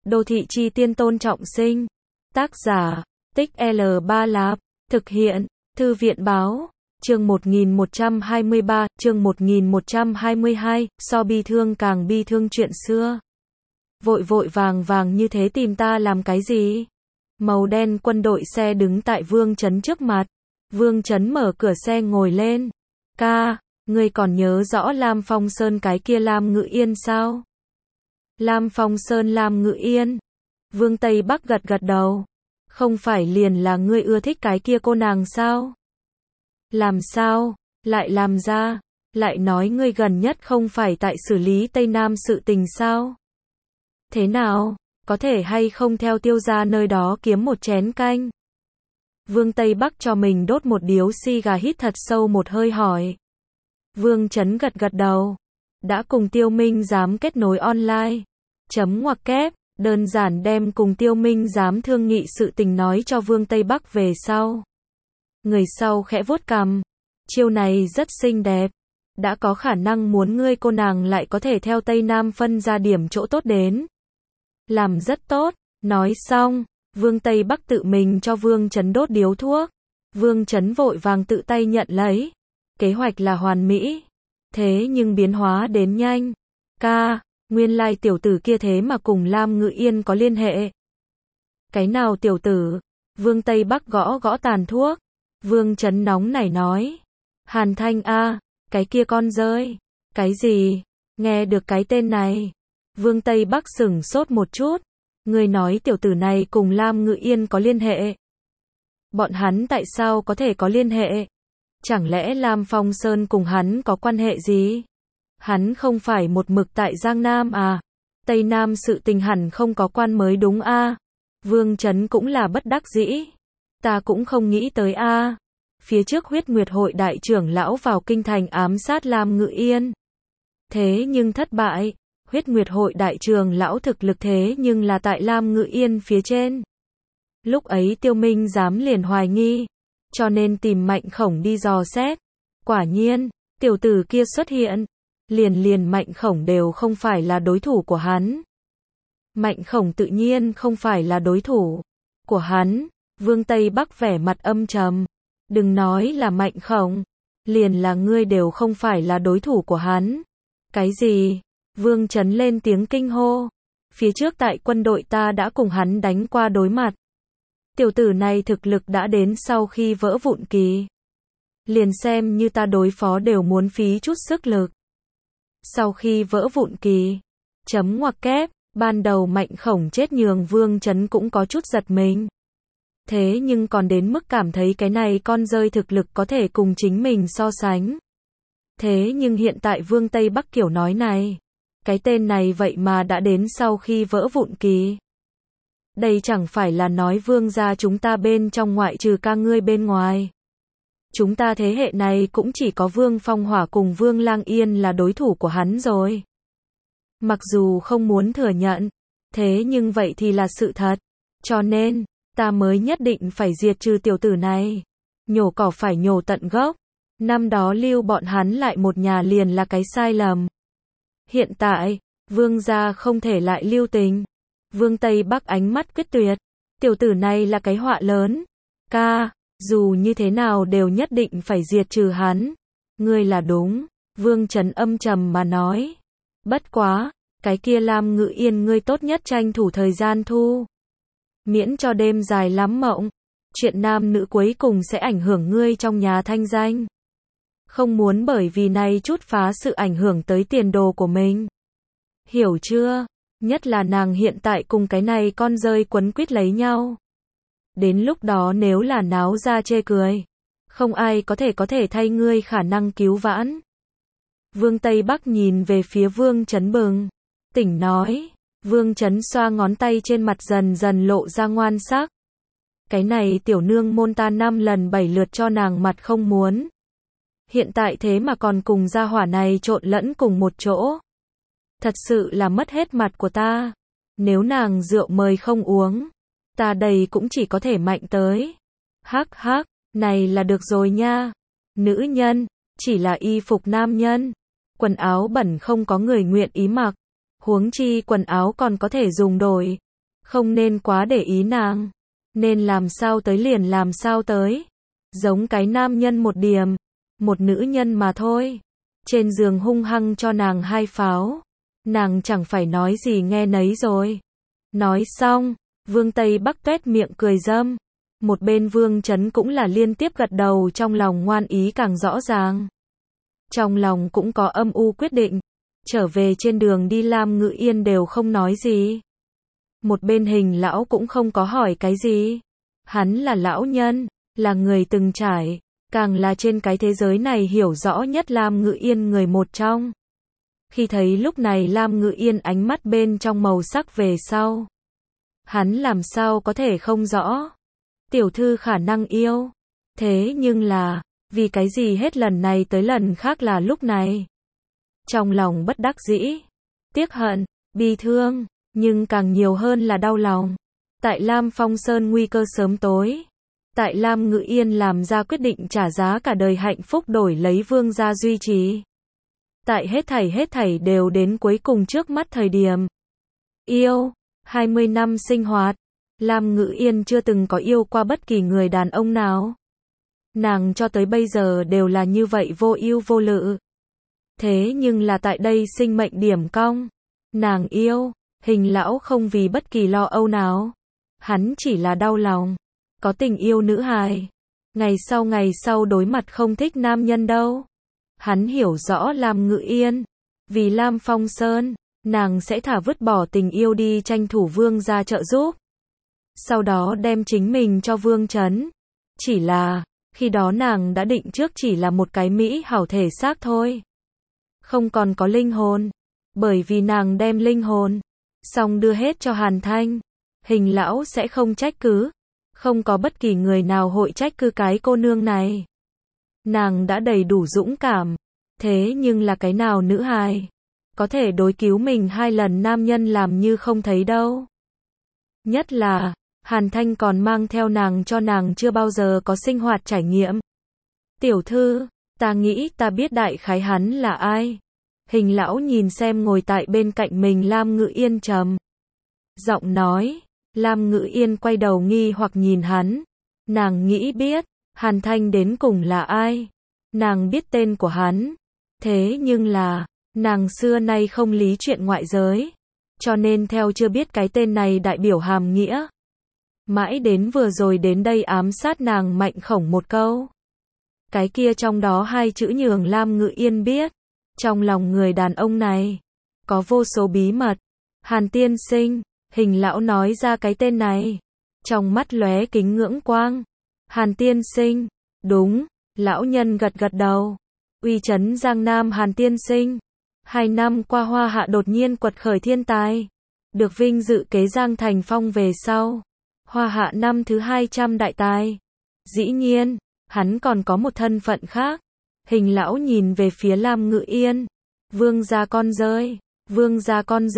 Đô thị chi tiên Tôn Trọng Sinh. Tác giả, Tích L3 Lạp. Thực hiện, Thư viện báo. Chương 1123, chương 1122, so bi thương càng bi thương chuyện xưa. Vội vội vàng vàng như thế tìm ta làm cái gì? Màu đen quân đội xe đứng tại Vương Chấn trước mặt. Vương Chấn mở cửa xe ngồi lên. Ca, ngươi còn nhớ rõ Lam Phong Sơn cái kia Lam Ngự Yên sao? Lam Phong Sơn Lam Ngự Yên. Vương Tây Bắc gật gật đầu. Không phải liền là ngươi ưa thích cái kia cô nàng sao? Làm sao? Lại làm ra? Lại nói ngươi gần nhất không phải tại xử lý Tây Nam sự tình sao? Thế nào? Có thể hay không theo Tiêu gia nơi đó kiếm một chén canh? Vương Tây Bắc cho mình đốt một điếu xì gà, hít thật sâu một hơi hỏi. Vương Chấn gật gật đầu. Đã cùng Tiêu Minh Giám kết nối online. Chấm ngoặc kép, đơn giản đem cùng Tiêu Minh Giám thương nghị sự tình nói cho Vương Tây Bắc về sau. Người sau khẽ vuốt cằm. Chiêu này rất xinh đẹp. Đã có khả năng muốn ngươi cô nàng lại có thể theo Tây Nam phân ra điểm chỗ tốt đến. Làm rất tốt. Nói xong, Vương Tây Bắc tự mình cho Vương Chấn đốt điếu thuốc. Vương Chấn vội vàng tự tay nhận lấy. Kế hoạch là hoàn mỹ. Thế nhưng biến hóa đến nhanh. Ca, nguyên lai tiểu tử kia thế mà cùng Lam Ngự Yên có liên hệ. Cái nào tiểu tử? Vương Tây Bắc gõ gõ tàn thuốc. Vương Chấn nóng nảy nói. Hàn Thanh a, cái kia con rơi. Cái gì? Nghe được cái tên này. Vương Tây Bắc sửng sốt một chút. Người nói tiểu tử này cùng Lam Ngự Yên có liên hệ. Bọn hắn tại sao có thể có liên hệ? Chẳng lẽ Lam Phong Sơn cùng hắn có quan hệ gì? Hắn không phải một mực tại Giang Nam à? Tây Nam sự tình hẳn không có quan mới đúng a? Vương Chấn cũng là bất đắc dĩ. Ta cũng không nghĩ tới a. Phía trước Huyết Nguyệt hội đại trưởng lão vào kinh thành ám sát Lam Ngự Yên. Thế nhưng thất bại. Huyết Nguyệt hội đại trưởng lão thực lực thế nhưng là tại Lam Ngự Yên phía trên. Lúc ấy Tiêu Minh Giám liền hoài nghi, cho nên tìm Mạnh Khổng đi dò xét. Quả nhiên, tiểu tử kia xuất hiện, liền Mạnh Khổng đều không phải là đối thủ của hắn. Mạnh Khổng tự nhiên không phải là đối thủ của hắn. Vương Tây Bắc vẻ mặt âm trầm. Đừng nói là Mạnh Khổng, liền là ngươi đều không phải là đối thủ của hắn. Cái gì? Vương Chấn lên tiếng kinh hô. Phía trước tại quân đội ta đã cùng hắn đánh qua đối mặt. Tiểu tử này thực lực đã đến sau khi vỡ vụn kỳ. Liền xem như ta đối phó đều muốn phí chút sức lực. Sau khi vỡ vụn kỳ. Chấm ngoặc kép, ban đầu Mạnh Khổng chết nhường Vương Chấn cũng có chút giật mình. Thế nhưng còn đến mức cảm thấy cái này con rơi thực lực có thể cùng chính mình so sánh. Thế nhưng hiện tại Vương Tây Bắc kiểu nói này. Cái tên này vậy mà đã đến sau khi vỡ vụn kỳ. Đây chẳng phải là nói Vương gia chúng ta bên trong ngoại trừ ca ngươi bên ngoài. Chúng ta thế hệ này cũng chỉ có Vương Phong Hỏa cùng Vương Lang Yên là đối thủ của hắn rồi. Mặc dù không muốn thừa nhận, thế nhưng vậy thì là sự thật. Cho nên, ta mới nhất định phải diệt trừ tiểu tử này. Nhổ cỏ phải nhổ tận gốc. Năm đó lưu bọn hắn lại một nhà liền là cái sai lầm. Hiện tại, Vương gia không thể lại lưu tình. Vương Tây Bắc ánh mắt quyết tuyệt. Tiểu tử này là cái họa lớn. Ca, dù như thế nào đều nhất định phải diệt trừ hắn. Ngươi là đúng. Vương Chấn âm trầm mà nói. Bất quá, cái kia Lam Ngự Yên ngươi tốt nhất tranh thủ thời gian thu. Miễn cho đêm dài lắm mộng. Chuyện nam nữ cuối cùng sẽ ảnh hưởng ngươi trong nhà thanh danh. Không muốn bởi vì này chút phá sự ảnh hưởng tới tiền đồ của mình. Hiểu chưa? Nhất là nàng hiện tại cùng cái này con rơi quấn quýt lấy nhau. Đến lúc đó nếu là náo ra chê cười, không ai có thể thay ngươi khả năng cứu vãn. Vương Tây Bắc nhìn về phía Vương Chấn bừng tỉnh nói. Vương Chấn xoa ngón tay trên mặt dần dần lộ ra ngoan sắc. Cái này tiểu nương môn ta 5 lần 7 lượt cho nàng mặt không muốn. Hiện tại thế mà còn cùng gia hỏa này trộn lẫn cùng một chỗ. Thật sự là mất hết mặt của ta. Nếu nàng rượu mời không uống, ta đây cũng chỉ có thể mạnh tới. Hắc hắc, này là được rồi nha. Nữ nhân, chỉ là y phục nam nhân. Quần áo bẩn không có người nguyện ý mặc. Huống chi quần áo còn có thể dùng đổi. không nên quá để ý nàng, nên làm sao tới liền làm sao tới, giống cái nam nhân một điểm, một nữ nhân mà thôi. Trên giường hung hăng cho nàng 2 pháo, nàng chẳng phải nói gì nghe nấy rồi. Nói xong, Vương Tây Bắc tuét miệng cười râm, một bên Vương Chấn cũng là liên tiếp gật đầu, trong lòng ngoan ý càng rõ ràng. Trong lòng cũng có âm u quyết định, trở về trên đường đi Lam Ngự Yên đều không nói gì. Một bên Hình lão cũng không có hỏi cái gì. Hắn là lão nhân, là người từng trải, càng là trên cái thế giới này hiểu rõ nhất Lam Ngự Yên người một trong. Khi thấy lúc này Lam Ngự Yên ánh mắt bên trong màu sắc về sau, hắn làm sao có thể không rõ. Tiểu thư khả năng yêu, thế nhưng là, vì cái gì hết lần này tới lần khác là lúc này. Trong lòng bất đắc dĩ, tiếc hận, bi thương, nhưng càng nhiều hơn là đau lòng. Tại Lam Phong Sơn nguy cơ sớm tối, tại Lam Ngự Yên làm ra quyết định trả giá cả đời hạnh phúc đổi lấy Vương gia duy trì. Tại hết thảy đều đến cuối cùng trước mắt thời điểm. Yêu, 20 năm sinh hoạt, Lam Ngự Yên chưa từng có yêu qua bất kỳ người đàn ông nào. Nàng cho tới bây giờ đều là như vậy vô ưu vô lự. Thế nhưng là tại đây sinh mệnh điểm cong, nàng yêu, Hình lão không vì bất kỳ lo âu nào. Hắn chỉ là đau lòng, có tình yêu nữ hài. Ngày sau đối mặt không thích nam nhân đâu. Hắn hiểu rõ Lam Ngự Yên, vì Lam Phong Sơn, nàng sẽ thả vứt bỏ tình yêu đi tranh thủ Vương gia trợ giúp. Sau đó đem chính mình cho Vương Chấn. Chỉ là, khi đó nàng đã định trước chỉ là một cái mỹ hảo thể xác thôi. Không còn có linh hồn. Bởi vì nàng đem linh hồn, xong đưa hết cho Hàn Thanh. Hình lão sẽ không trách cứ. Không có bất kỳ người nào hội trách cứ cái cô nương này. Nàng đã đầy đủ dũng cảm. Thế nhưng là cái nào nữ hài có thể đối cứu mình 2 lần nam nhân làm như không thấy đâu. Nhất là, Hàn Thanh còn mang theo nàng cho nàng chưa bao giờ có sinh hoạt trải nghiệm. Tiểu thư, ta nghĩ ta biết đại khái hắn là ai. Hình lão nhìn xem ngồi tại bên cạnh mình Lam Ngự Yên trầm giọng nói. Lam Ngự Yên quay đầu nghi hoặc nhìn hắn. Nàng nghĩ biết, Hàn Thanh đến cùng là ai. Nàng biết tên của hắn. Thế nhưng là, nàng xưa nay không lý chuyện ngoại giới. Cho nên theo chưa biết cái tên này đại biểu hàm nghĩa. Mãi đến vừa rồi đến đây ám sát nàng Mạnh Khổng một câu. Cái kia trong đó 2 chữ nhường Lam Ngự Yên biết. Trong lòng người đàn ông này, có vô số bí mật. Hàn tiên sinh, Hình lão nói ra cái tên này. Trong mắt lóe kính ngưỡng quang. Hàn tiên sinh, đúng, lão nhân gật gật đầu. Uy chấn Giang Nam Hàn tiên sinh. 2 năm qua Hoa Hạ đột nhiên quật khởi thiên tài. Được vinh dự kế Giang Thành Phong về sau. Hoa Hạ năm thứ 200 đại tài. Dĩ nhiên, hắn còn có một thân phận khác. Hình lão nhìn về phía Lam Ngự Yên. Vương gia con rơi, vương gia con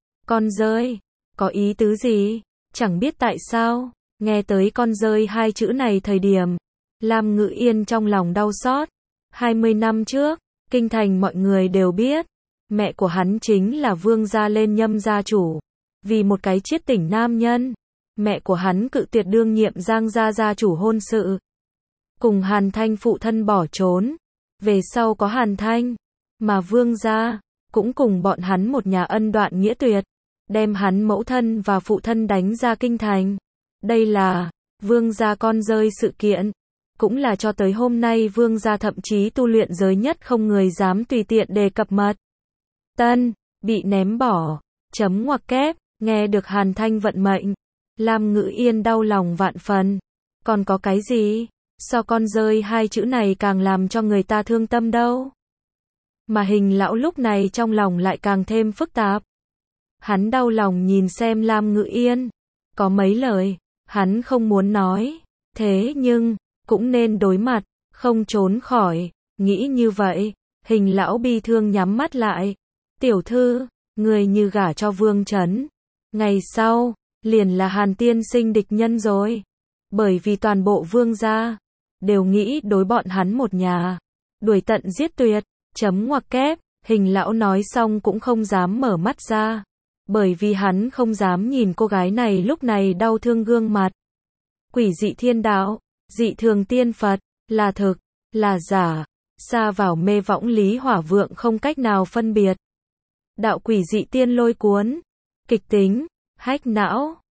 rơi, có ý tứ gì? Chẳng biết tại sao, nghe tới con rơi 2 chữ này thời điểm, Lam Ngự Yên trong lòng đau xót. 20 năm trước, kinh thành mọi người đều biết, mẹ của hắn chính là Vương gia lên nhâm gia chủ. Vì một cái chiết tỉnh nam nhân, mẹ của hắn cự tuyệt đương nhiệm Giang gia gia chủ hôn sự. Cùng Hàn Thanh phụ thân bỏ trốn. Về sau có Hàn Thanh, mà Vương gia cũng cùng bọn hắn một nhà ân đoạn nghĩa tuyệt, đem hắn mẫu thân và phụ thân đánh ra kinh thành. Đây là Vương gia con rơi sự kiện, cũng là cho tới hôm nay Vương gia thậm chí tu luyện giới nhất không người dám tùy tiện đề cập mật. Tân, bị ném bỏ, chấm ngoặc kép, nghe được Hàn Thanh vận mệnh, Lam Ngự Yên đau lòng vạn phần. Còn có cái gì? So con rơi 2 chữ này càng làm cho người ta thương tâm đâu. Mà Hình lão lúc này trong lòng lại càng thêm phức tạp. Hắn đau lòng nhìn xem Lam Ngự Yên. Có mấy lời, hắn không muốn nói. Thế nhưng, cũng nên đối mặt, không trốn khỏi. Nghĩ như vậy, Hình lão bi thương nhắm mắt lại. Tiểu thư, người như gả cho Vương Chấn. Ngày sau, liền là Hàn tiên sinh địch nhân rồi. Bởi vì toàn bộ Vương gia đều nghĩ đối bọn hắn một nhà đuổi tận giết tuyệt. Chấm ngoặc kép, Hình lão nói xong cũng không dám mở mắt ra. bởi vì hắn không dám nhìn cô gái này lúc này đau thương gương mặt. Quỷ dị thiên đạo, dị thường tiên Phật, là thực, là giả, xa vào mê võng Lý Hỏa Vượng không cách nào phân biệt. Đạo quỷ dị tiên lôi cuốn, kịch tính, hách não.